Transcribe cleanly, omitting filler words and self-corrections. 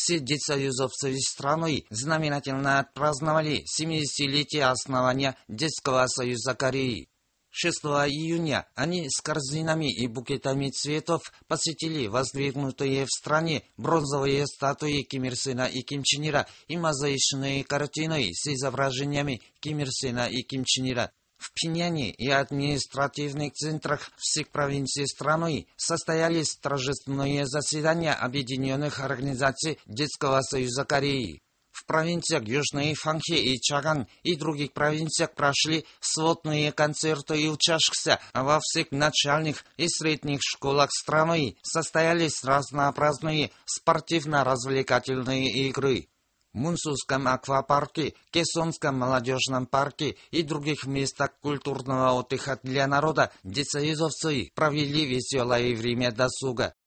Все детсоюзовцы страной знаменательно отпраздновали 70-летие основания Детского союза Кореи. 6 июня они с корзинами и букетами цветов посетили воздвигнутые в стране бронзовые статуи Ким Ир Сена и Ким Чен Ира и мозаичные картины с изображениями Ким Ир Сена и Ким Чен Ира. В Пхеньяне и административных центрах всех провинций страны состоялись торжественные заседания объединенных организаций Детского союза Кореи. В провинциях Южной Фанхи и Чаган и других провинциях прошли сводные концерты и учащихся, а во всех начальных и средних школах страны состоялись разнообразные спортивно-развлекательные игры. В Мунсусском аквапарке, Кесонском молодежном парке и других местах культурного отдыха для народа детсоюзовцы провели веселое время досуга.